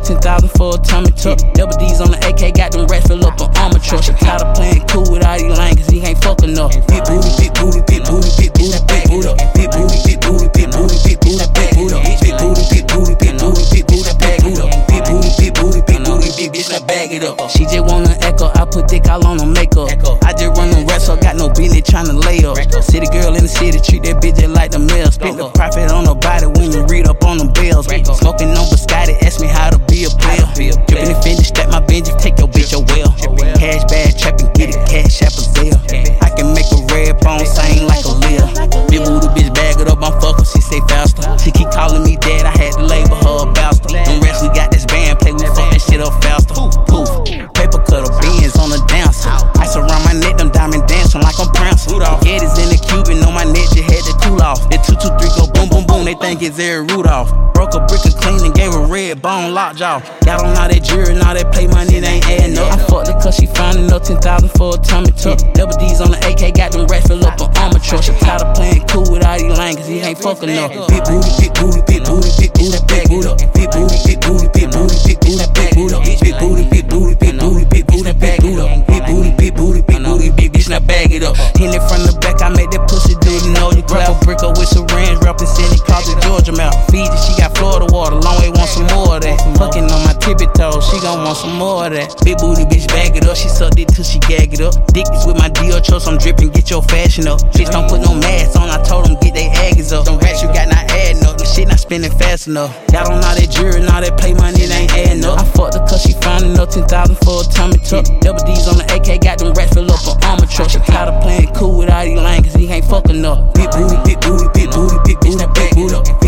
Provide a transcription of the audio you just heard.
10,000 for a tummy tuck. Double D's on the AK, got them rats fill up an armor truck. Tired of playing cool with all these lame, cause he ain't fuck enough. Big booty, big booty, big booty, big booty, big booty, big booty, big booty, big booty, big booty, big booty, big booty, big booty, big booty, big booty, bag it up. Big booty, big booty, big booty, big bitch, now bag it up. She just wanna echo, I put dick all on her makeup. I just run them rats, so got no business tryna lay up. City girl in the city, treat that bitch just like the mail. Spent the profit on her body when you read up on them bills. Smoking on biscotti, ask me how to be a player. Drippin' and finish, stack my Benji, take your bitch away. Cash bag, trappin', get it, cash app a sale. I can make a red bone sing like a lil. Big booty bitch, bag it up, I'm fuckin', she say faster. She keep calling me dad, I had to label her a bastard. Them rest we got this band, play, we fuck that shit up faster. Poof, paper cutter, beans on the dancer. Ice around my neck, them diamond dancing like I'm prancing. Geddes in the Cuban, on my neck, just had to cool off. That 223 go boom, boom, boom, they think it's Eric Rudolph. Broke a brick of clean and gave a red bone lockjaw. Got on all that jewelry and all that play money, it ain't adding up. I fucked her cause she found enough 10,000 for a tummy tuck. Double D's on the AK, got them rats fill up an armor truck. Tired of playing cool with all these lame, cause he ain't fuck enough. Big booty, big booty, big booty, big booty, big booty, big booty, big booty, big booty, big booty, big booty, big booty, big booty, big booty, big booty, big booty, big booty, big booty, big booty, big bitch, now bag it up. Hit it from the back, I make that pussy do you know you clap. A brick up with some range, representing cause the Georgia mouth. Feed it, she got Florida water, long way want some more of that. Fucking on my tippy toes, she gon' want some more of that. Big booty bitch, bag it up, she sucked it till she gag it up. Dick is with my Dior choice, I'm dripping, get your fashion up. Bitch don't put no mask on, I told them get they aggies up. Them rats you got not adding up, the shit not spending fast enough. Got on all that jewelry and all that play money, it ain't adding up. I fucked her cause she found enough 10,000 for a tummy tuck. Double D's on the AK, got them rats fill up an armor truck. She tired of playing cool with all these lame, cause he ain't fuck enough. Big booty, big booty, big booty, big bitch, now bag it up.